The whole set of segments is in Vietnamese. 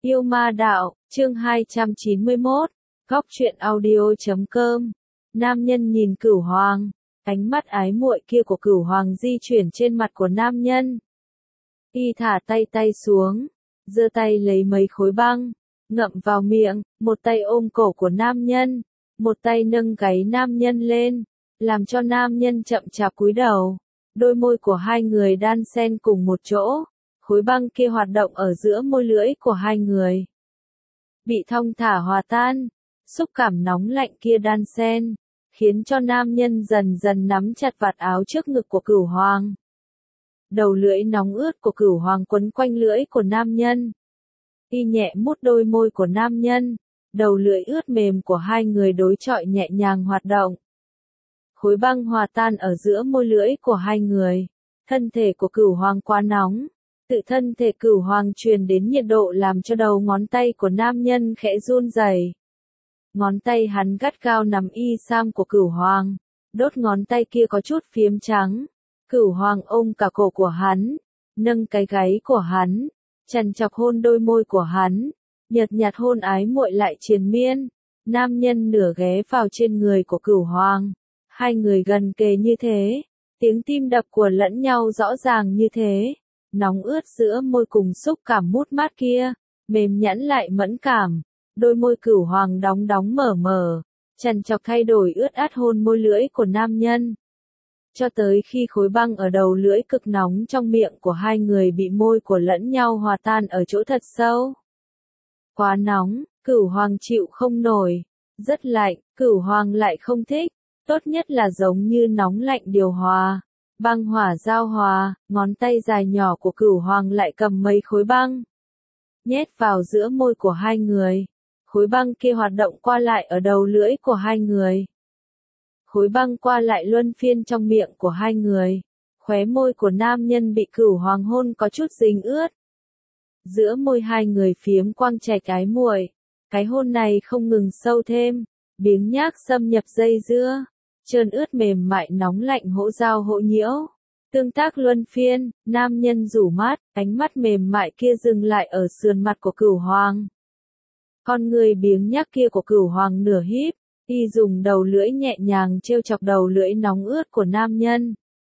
Yêu ma đạo, chương 291, góc truyện audio.com. Nam nhân nhìn Cửu Hoàng, ánh mắt ái muội kia của Cửu Hoàng di chuyển trên mặt của nam nhân. Y thả tay xuống, giơ tay lấy mấy khối băng, ngậm vào miệng, một tay ôm cổ của nam nhân, một tay nâng gáy nam nhân lên, làm cho nam nhân chậm chạp cúi đầu. Đôi môi của hai người đan xen cùng một chỗ, khối băng kia hoạt động ở giữa môi lưỡi của hai người. Bị thong thả hòa tan, xúc cảm nóng lạnh kia đan xen, khiến cho nam nhân dần dần nắm chặt vạt áo trước ngực của Cửu Hoàng. Đầu lưỡi nóng ướt của Cửu Hoàng quấn quanh lưỡi của nam nhân. Y nhẹ mút đôi môi của nam nhân, đầu lưỡi ướt mềm của hai người đối chọi nhẹ nhàng hoạt động. Khối băng hòa tan ở giữa môi lưỡi của hai người. Thân thể của Cửu Hoàng quá nóng. Tự thân thể Cửu Hoàng truyền đến nhiệt độ làm cho đầu ngón tay của nam nhân khẽ run rẩy. Ngón tay hắn gắt gao nắm y sam của Cửu Hoàng. Đốt ngón tay kia có chút phiếm trắng. Cửu Hoàng ôm cả cổ của hắn, nâng cái gáy của hắn, chằn chọc hôn đôi môi của hắn, nhợt nhạt hôn ái muội lại triền miên. Nam nhân nửa ghé vào trên người của Cửu Hoàng. Hai người gần kề như thế, tiếng tim đập của lẫn nhau rõ ràng như thế, nóng ướt giữa môi cùng xúc cảm mút mát kia, mềm nhẵn lại mẫn cảm, đôi môi Cửu Hoàng đóng đóng mở mở, chằn chọc thay đổi ướt át hôn môi lưỡi của nam nhân. Cho tới khi khối băng ở đầu lưỡi cực nóng trong miệng của hai người bị môi của lẫn nhau hòa tan ở chỗ thật sâu. Quá nóng, Cửu Hoàng chịu không nổi, rất lạnh, Cửu Hoàng lại không thích. Tốt nhất là giống như nóng lạnh điều hòa, băng hỏa giao hòa, ngón tay dài nhỏ của Cửu Hoàng lại cầm mấy khối băng, nhét vào giữa môi của hai người. Khối băng kia hoạt động qua lại ở đầu lưỡi của hai người. Khối băng qua lại luân phiên trong miệng của hai người. Khóe môi của nam nhân bị Cửu Hoàng hôn có chút dính ướt. Giữa môi hai người phiếm quang trạch ái muội. Cái hôn này không ngừng sâu thêm, biếng nhác xâm nhập dây dưa. Trơn ướt mềm mại nóng lạnh hỗ giao hỗ nhiễu. Tương tác luân phiên, nam nhân rủ mắt, ánh mắt mềm mại kia dừng lại ở sườn mặt của Cửu Hoàng. Con người biếng nhác kia của Cửu Hoàng nửa híp, y dùng đầu lưỡi nhẹ nhàng trêu chọc đầu lưỡi nóng ướt của nam nhân.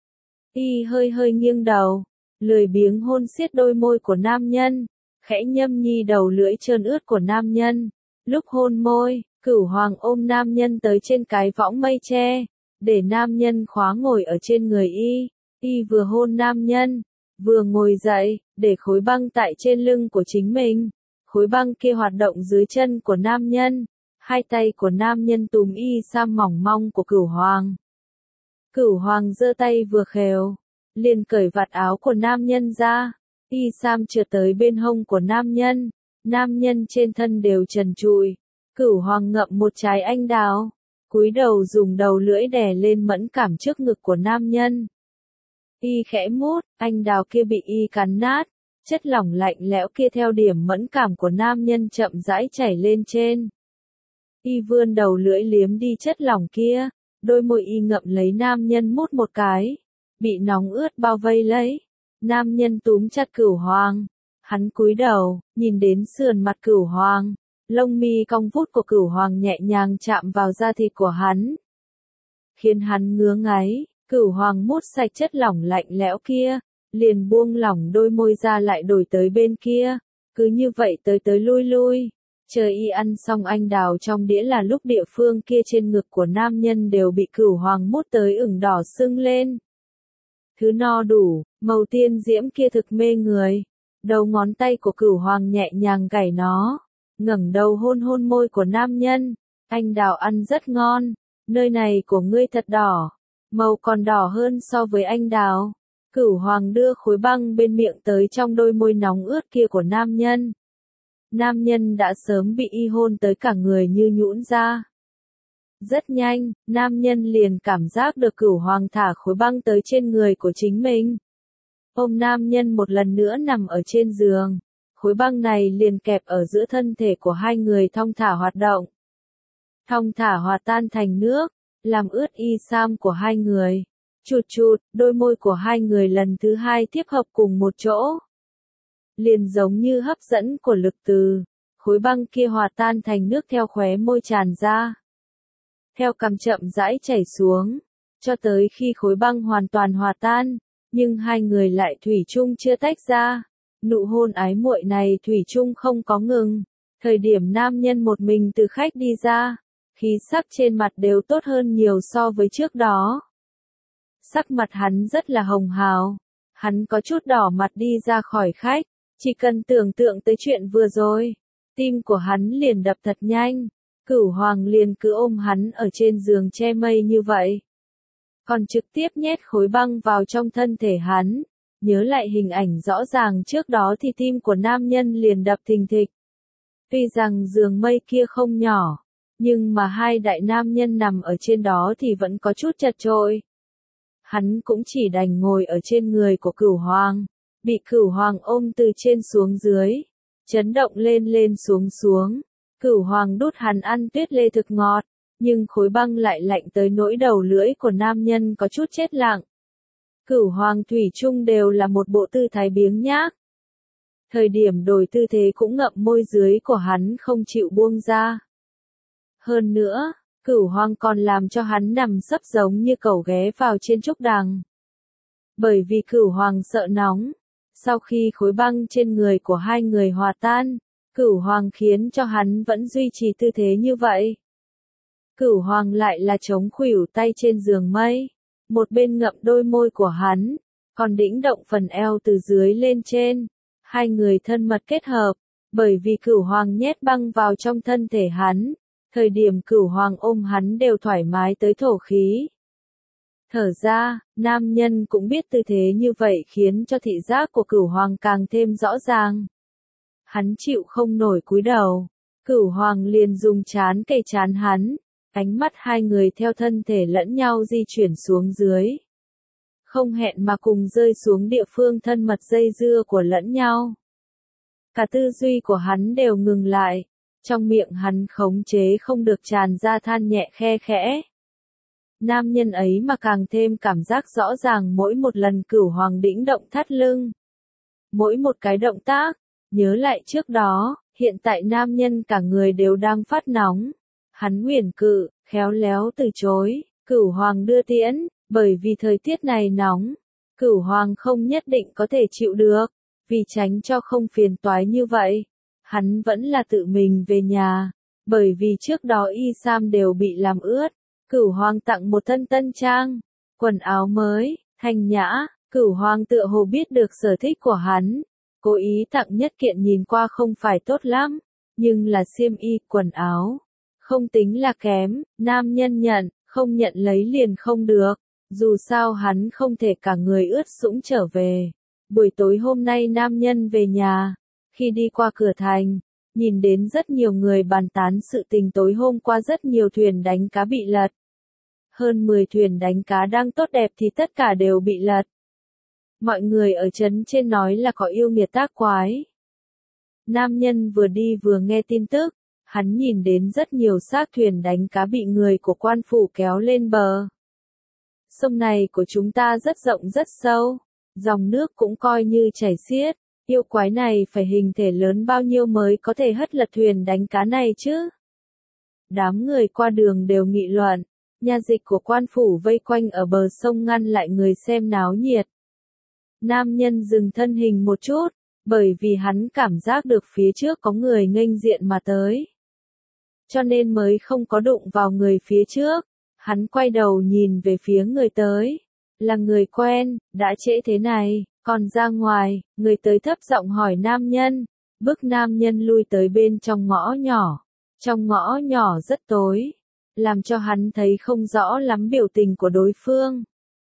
Y hơi nghiêng đầu, lười biếng hôn siết đôi môi của nam nhân, khẽ nhâm nhi đầu lưỡi trơn ướt của nam nhân. Lúc hôn môi, Cửu Hoàng ôm nam nhân tới trên cái võng mây tre, để nam nhân khóa ngồi ở trên người y. Y vừa hôn nam nhân, vừa ngồi dậy, để khối băng tại trên lưng của chính mình. Khối băng kia hoạt động dưới chân của nam nhân. Hai tay của nam nhân túm y sam mỏng mong của Cửu Hoàng. Cửu Hoàng giơ tay vừa khều, liền cởi vạt áo của nam nhân ra. Y sam trượt tới bên hông của nam nhân. Nam nhân trên thân đều trần trụi. Cửu Hoàng ngậm một trái anh đào, cúi đầu dùng đầu lưỡi đè lên mẫn cảm trước ngực của nam nhân. Y khẽ mút, anh đào kia bị y cắn nát, chất lỏng lạnh lẽo kia theo điểm mẫn cảm của nam nhân chậm rãi chảy lên trên. Y vươn đầu lưỡi liếm đi chất lỏng kia, đôi môi y ngậm lấy nam nhân mút một cái, bị nóng ướt bao vây lấy. Nam nhân túm chặt Cửu Hoàng, hắn cúi đầu, nhìn đến sườn mặt Cửu Hoàng. Lông mi cong vút của Cửu Hoàng nhẹ nhàng chạm vào da thịt của hắn, khiến hắn ngứa ngáy. Cửu Hoàng mút sạch chất lỏng lạnh lẽo kia, liền buông lỏng đôi môi ra lại đổi tới bên kia, cứ như vậy tới lui. Chờ y ăn xong anh đào trong đĩa là lúc địa phương kia trên ngực của nam nhân đều bị Cửu Hoàng mút tới ửng đỏ sưng lên. Thứ no đủ, màu tiên diễm kia thực mê người. Đầu ngón tay của Cửu Hoàng nhẹ nhàng gảy nó, ngẩng đầu hôn môi của nam nhân. Anh đào ăn rất ngon, nơi này của ngươi thật đỏ, màu còn đỏ hơn so với anh đào. Cửu Hoàng đưa khối băng bên miệng tới trong đôi môi nóng ướt kia của nam nhân. Nam nhân đã sớm bị y hôn tới cả người như nhũn ra. Rất nhanh, nam nhân liền cảm giác được Cửu Hoàng thả khối băng tới trên người của chính mình. Ôm nam nhân một lần nữa nằm ở trên giường. Khối băng này liền kẹp ở giữa thân thể của hai người thong thả hoạt động. Thong thả hòa tan thành nước, làm ướt y sam của hai người. Chụt, đôi môi của hai người lần thứ hai tiếp hợp cùng một chỗ. liền giống như hấp dẫn của lực từ. Khối băng kia hòa tan thành nước theo khóe môi tràn ra. Theo cằm chậm rãi chảy xuống, cho tới khi khối băng hoàn toàn hòa tan, nhưng hai người lại thủy chung chưa tách ra. Nụ hôn ái muội này thủy chung không có ngừng. Thời điểm nam nhân một mình từ khách đi ra, khí sắc trên mặt đều tốt hơn nhiều so với trước đó. Sắc mặt hắn rất là hồng hào. Hắn có chút đỏ mặt đi ra khỏi khách, chỉ cần tưởng tượng tới chuyện vừa rồi, tim của hắn liền đập thật nhanh. Cửu Hoàng liền cứ ôm hắn ở trên giường che mây như vậy. Còn trực tiếp nhét khối băng vào trong thân thể hắn. Nhớ lại hình ảnh rõ ràng trước đó thì tim của nam nhân liền đập thình thịch. Tuy rằng giường mây kia không nhỏ, nhưng mà hai đại nam nhân nằm ở trên đó thì vẫn có chút chật chội. Hắn cũng chỉ đành ngồi ở trên người của Cửu Hoàng, bị Cửu Hoàng ôm từ trên xuống dưới, chấn động lên lên xuống xuống. Cửu Hoàng đút hắn ăn tuyết lê thực ngọt, nhưng khối băng lại lạnh tới nỗi đầu lưỡi của nam nhân có chút chết lặng. Cửu Hoàng thủy chung đều là một bộ tư thái biếng nhác. Thời điểm đổi tư thế cũng ngậm môi dưới của hắn không chịu buông ra. Hơn nữa, Cửu Hoàng còn làm cho hắn nằm sấp giống như cẩu ghé vào trên trúc đằng. Bởi vì Cửu Hoàng sợ nóng, sau khi khối băng trên người của hai người hòa tan, Cửu Hoàng khiến cho hắn vẫn duy trì tư thế như vậy. Cửu Hoàng lại là chống khuỷu tay trên giường mây, một bên ngậm đôi môi của hắn, còn đĩnh động phần eo từ dưới lên trên. Hai người thân mật kết hợp, bởi vì Cửu Hoàng nhét băng vào trong thân thể hắn. Thời điểm Cửu Hoàng ôm hắn đều thoải mái tới thổ khí. Thở ra, nam nhân cũng biết tư thế như vậy khiến cho thị giác của Cửu Hoàng càng thêm rõ ràng. Hắn chịu không nổi cúi đầu, Cửu Hoàng liền dùng trán kề trán hắn, ánh mắt hai người theo thân thể lẫn nhau di chuyển xuống dưới. Không hẹn mà cùng rơi xuống địa phương thân mật dây dưa của lẫn nhau. Cả tư duy của hắn đều ngừng lại, trong miệng hắn khống chế không được tràn ra than nhẹ khe khẽ. Nam nhân ấy mà càng thêm cảm giác rõ ràng mỗi một lần Cửu Hoàng đĩnh động thắt lưng. Mỗi một cái động tác, nhớ lại trước đó, hiện tại nam nhân cả người đều đang phát nóng. Hắn nguyền cự, khéo léo từ chối, Cửu Hoàng đưa tiễn, bởi vì thời tiết này nóng. Cửu Hoàng không nhất định có thể chịu được, vì tránh cho không phiền toái như vậy. Hắn vẫn là tự mình về nhà, bởi vì trước đó y sam đều bị làm ướt. Cửu Hoàng tặng một thân tân trang, quần áo mới, thanh nhã. Cửu Hoàng tựa hồ biết được sở thích của hắn, cố ý tặng nhất kiện nhìn qua không phải tốt lắm, nhưng là xiêm y, quần áo. Không tính là kém, nam nhân nhận, không nhận lấy liền không được. Dù sao hắn không thể cả người ướt sũng trở về. Buổi tối hôm nay nam nhân về nhà, khi đi qua cửa thành, nhìn đến rất nhiều người bàn tán sự tình tối hôm qua rất nhiều thuyền đánh cá bị lật. Hơn 10 thuyền đánh cá đang tốt đẹp thì tất cả đều bị lật. Mọi người ở trấn trên nói là có yêu nghiệt tác quái. Nam nhân vừa đi vừa nghe tin tức, hắn nhìn đến rất nhiều xác thuyền đánh cá bị người của quan phủ kéo lên bờ. Sông này của chúng ta rất rộng rất sâu, dòng nước cũng coi như chảy xiết, yêu quái này phải hình thể lớn bao nhiêu mới có thể hất lật thuyền đánh cá này chứ? Đám người qua đường đều nghị luận, nha dịch của quan phủ vây quanh ở bờ sông ngăn lại người xem náo nhiệt. Nam nhân dừng thân hình một chút, bởi vì hắn cảm giác được phía trước có người nghênh diện mà tới. Cho nên mới không có đụng vào người phía trước. Hắn quay đầu nhìn về phía người tới. Là người quen, đã trễ thế này, còn ra ngoài, người tới thấp giọng hỏi nam nhân. Bức nam nhân lui tới bên trong ngõ nhỏ. Trong ngõ nhỏ rất tối, làm cho hắn thấy không rõ lắm biểu tình của đối phương.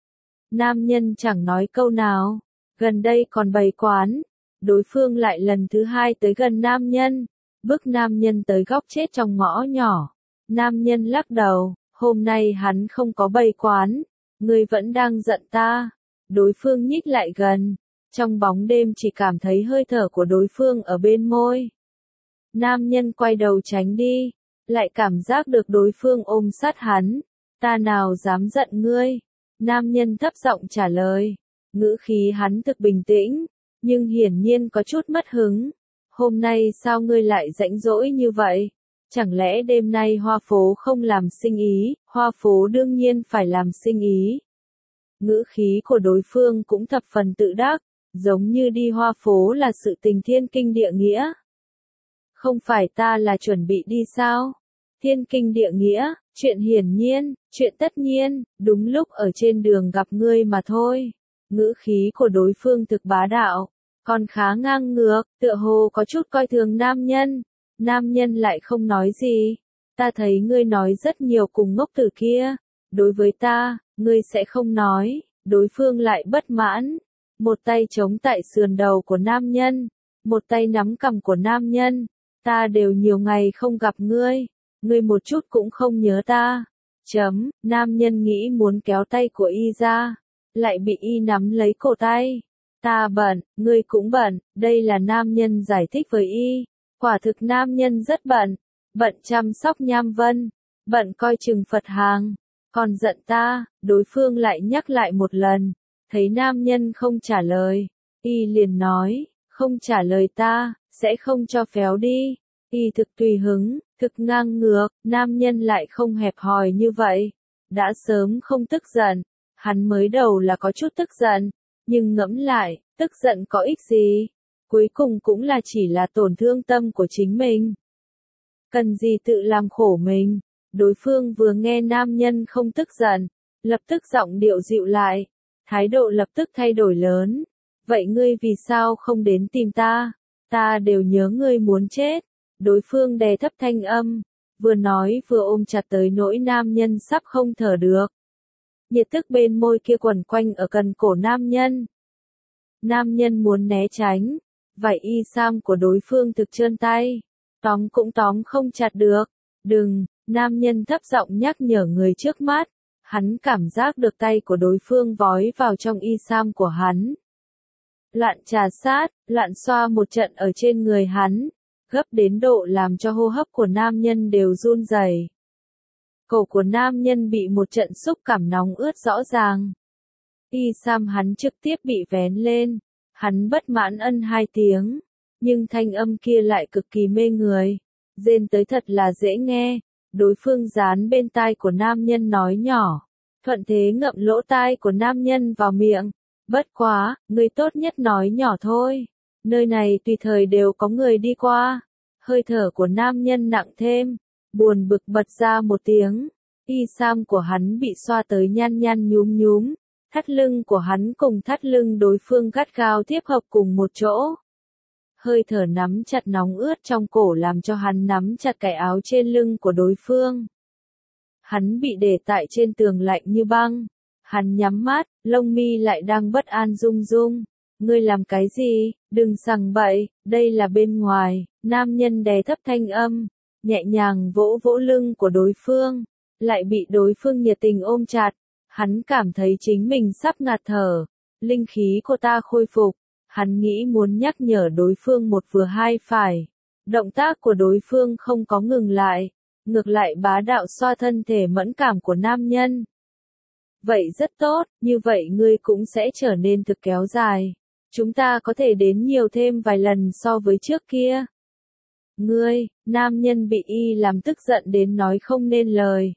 Nam nhân chẳng nói câu nào, gần đây còn bày quán. Đối phương lại lần thứ hai tới gần nam nhân, bức nam nhân tới góc chết trong ngõ nhỏ. Nam nhân lắc đầu. Hôm nay hắn không có bày quán, ngươi vẫn đang giận ta. Đối phương nhích lại gần, trong bóng đêm chỉ cảm thấy hơi thở của đối phương ở bên môi. Nam nhân quay đầu tránh đi, lại cảm giác được đối phương ôm sát hắn. Ta nào dám giận ngươi? Nam nhân thấp giọng trả lời, ngữ khí hắn thực bình tĩnh, nhưng hiển nhiên có chút mất hứng. Hôm nay sao ngươi lại rãnh rỗi như vậy? Chẳng lẽ đêm nay Hoa phố không làm sinh ý? Hoa phố đương nhiên phải làm sinh ý. Ngữ khí của đối phương cũng thập phần tự đắc, giống như đi Hoa phố là sự tình thiên kinh địa nghĩa. Không phải ta là chuẩn bị đi sao? Thiên kinh địa nghĩa, chuyện hiển nhiên, chuyện tất nhiên, đúng lúc ở trên đường gặp ngươi mà thôi. Ngữ khí của đối phương thực bá đạo, còn khá ngang ngược, tựa hồ có chút coi thường nam nhân. Nam nhân lại không nói gì. Ta thấy ngươi nói rất nhiều cùng ngốc tử kia. Đối với ta, ngươi sẽ không nói. Đối phương lại bất mãn. Một tay chống tại sườn đầu của nam nhân. Một tay nắm cằm của nam nhân. Ta đều nhiều ngày không gặp ngươi. Ngươi một chút cũng không nhớ ta. Nam nhân nghĩ muốn kéo tay của y ra. Lại bị y nắm lấy cổ tay. Ta bận, ngươi cũng bận. Đây là nam nhân giải thích với y. Quả thực nam nhân rất bận. Bận chăm sóc Nham Vân. Bận coi chừng Phật hàng. Còn giận ta, đối phương lại nhắc lại một lần. Thấy nam nhân không trả lời. Y liền nói, không trả lời ta, sẽ không cho phéo đi. Y thực tùy hứng, thực ngang ngược, nam nhân lại không hẹp hòi như vậy. Đã sớm không tức giận. Hắn mới đầu là có chút tức giận. Nhưng ngẫm lại, tức giận có ích gì? Cuối cùng cũng là chỉ là tổn thương tâm của chính mình. Cần gì tự làm khổ mình? Đối phương vừa nghe nam nhân không tức giận, lập tức giọng điệu dịu lại, thái độ lập tức thay đổi lớn. Vậy ngươi vì sao không đến tìm ta? Ta đều nhớ ngươi muốn chết. Đối phương đè thấp thanh âm, vừa nói vừa ôm chặt tới nỗi nam nhân sắp không thở được. Nhiệt tức bên môi kia quẩn quanh ở gần cổ nam nhân. Nam nhân muốn né tránh. Vải y sam của đối phương thực trơn tay. Tóm cũng tóm không chặt được. Đừng, nam nhân thấp giọng nhắc nhở người trước mắt. Hắn cảm giác được tay của đối phương vói vào trong y sam của hắn. Loạn trà sát, loạn xoa một trận ở trên người hắn. Gấp đến độ làm cho hô hấp của nam nhân đều run rẩy. Cổ của nam nhân bị một trận xúc cảm nóng ướt rõ ràng. Y sam hắn trực tiếp bị vén lên. Hắn bất mãn ân hai tiếng, nhưng thanh âm kia lại cực kỳ mê người, rên tới thật là dễ nghe. Đối phương dán bên tai của nam nhân nói nhỏ, thuận thế ngậm lỗ tai của nam nhân vào miệng. Bất quá, người tốt nhất nói nhỏ thôi, nơi này tùy thời đều có người đi qua. Hơi thở của nam nhân nặng thêm, buồn bực bật ra một tiếng. Y sam của hắn bị xoa tới nhăn nhăn nhúm nhúm. Thắt lưng của hắn cùng thắt lưng đối phương gắt gao tiếp hợp cùng một chỗ. Hơi thở nắm chặt nóng ướt trong cổ làm cho hắn nắm chặt cái áo trên lưng của đối phương. Hắn bị để tại trên tường lạnh như băng. Hắn nhắm mắt, lông mi lại đang bất an rung rung. Ngươi làm cái gì? Đừng sằng bậy, đây là bên ngoài. Nam nhân đè thấp thanh âm, nhẹ nhàng vỗ vỗ lưng của đối phương. Lại bị đối phương nhiệt tình ôm chặt. Hắn cảm thấy chính mình sắp ngạt thở. Linh khí của ta khôi phục. Hắn nghĩ muốn nhắc nhở đối phương một vừa hai phải. Động tác của đối phương không có ngừng lại. Ngược lại bá đạo xoa thân thể mẫn cảm của nam nhân. Vậy rất tốt, như vậy ngươi cũng sẽ trở nên thực kéo dài. Chúng ta có thể đến nhiều thêm vài lần so với trước kia. Ngươi, nam nhân bị y làm tức giận đến nói không nên lời.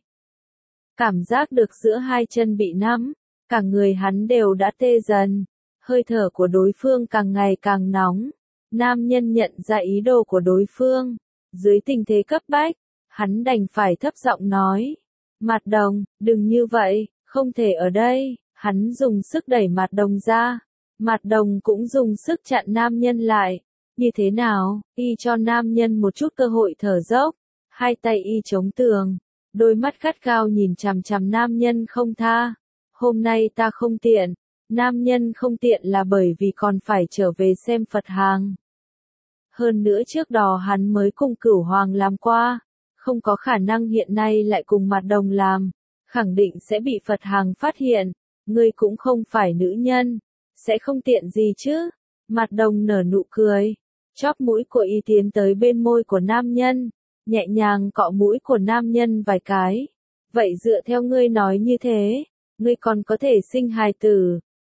Cảm giác được giữa hai chân bị nắm, cả người hắn đều đã tê dần. Hơi thở của đối phương càng ngày càng nóng. Nam nhân nhận ra ý đồ của đối phương. Dưới tình thế cấp bách, hắn đành phải thấp giọng nói. Mạt Đồng, đừng như vậy, không thể ở đây. Hắn dùng sức đẩy Mạt Đồng ra. Mạt Đồng cũng dùng sức chặn nam nhân lại. Như thế nào? Y cho nam nhân một chút cơ hội thở dốc. Hai tay y chống tường. Đôi mắt gắt gao nhìn chằm chằm nam nhân không tha. Hôm nay ta không tiện. Nam nhân không tiện là bởi vì còn phải trở về xem Phật hàng. Hơn nữa trước đó hắn mới cùng Cửu Hoàng làm qua. Không có khả năng hiện nay lại cùng Mạt Đồng làm. Khẳng định sẽ bị Phật hàng phát hiện. Ngươi cũng không phải nữ nhân. Sẽ không tiện gì chứ. Mạt Đồng nở nụ cười. Chóp mũi của y tiến tới bên môi của nam nhân. Nhẹ nhàng cọ mũi của nam nhân vài cái. Vậy dựa theo ngươi nói như thế, ngươi còn có thể sinh hài tử.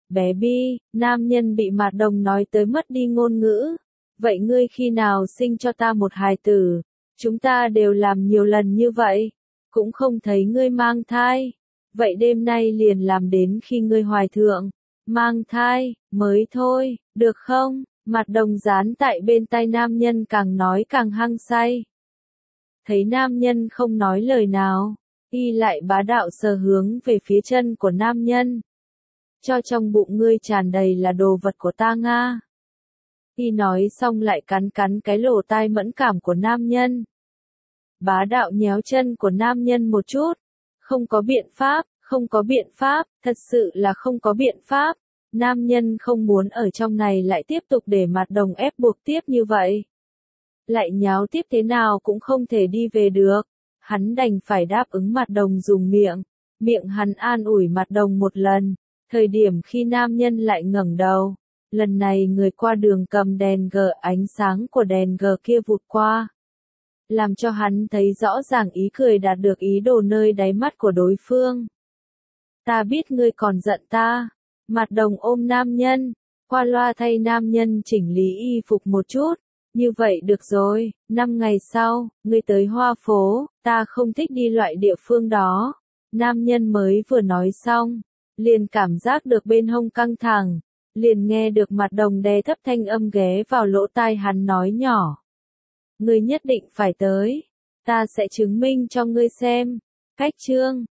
Bé Bi, nam nhân bị Mạt Đồng nói tới mất đi ngôn ngữ. Vậy ngươi khi nào sinh cho ta một hài tử? Chúng ta đều làm nhiều lần như vậy, cũng không thấy ngươi mang thai. Vậy đêm nay liền làm đến khi ngươi hoài thượng, mang thai, mới thôi, được không? Mạt Đồng dán tại bên tai nam nhân càng nói càng hăng say. Thấy nam nhân không nói lời nào, y lại bá đạo sờ hướng về phía chân của nam nhân. Cho trong bụng ngươi tràn đầy là đồ vật của ta Nga. Y nói xong lại cắn cắn cái lỗ tai mẫn cảm của nam nhân. Bá đạo nhéo chân của nam nhân một chút. Không có biện pháp, không có biện pháp, thật sự là không có biện pháp. Nam nhân không muốn ở trong này lại tiếp tục để Mạt Đồng ép buộc tiếp như vậy. Lại nháo tiếp thế nào cũng không thể đi về được. Hắn đành phải đáp ứng Mạt Đồng dùng miệng. Miệng hắn an ủi Mạt Đồng một lần. Thời điểm khi nam nhân lại ngẩng đầu. Lần này người qua đường cầm đèn gờ, ánh sáng của đèn gờ kia vụt qua. Làm cho hắn thấy rõ ràng ý cười đạt được ý đồ nơi đáy mắt của đối phương. Ta biết ngươi còn giận ta. Mạt Đồng ôm nam nhân, qua loa thay nam nhân chỉnh lý y phục một chút. Như vậy được rồi, 5 ngày sau, ngươi tới Hoa Phố, ta không thích đi loại địa phương đó. Nam nhân mới vừa nói xong, liền cảm giác được bên hông căng thẳng, liền nghe được Mạt Đồng đè thấp thanh âm ghé vào lỗ tai hắn nói nhỏ. Ngươi nhất định phải tới, ta sẽ chứng minh cho ngươi xem. Cách chương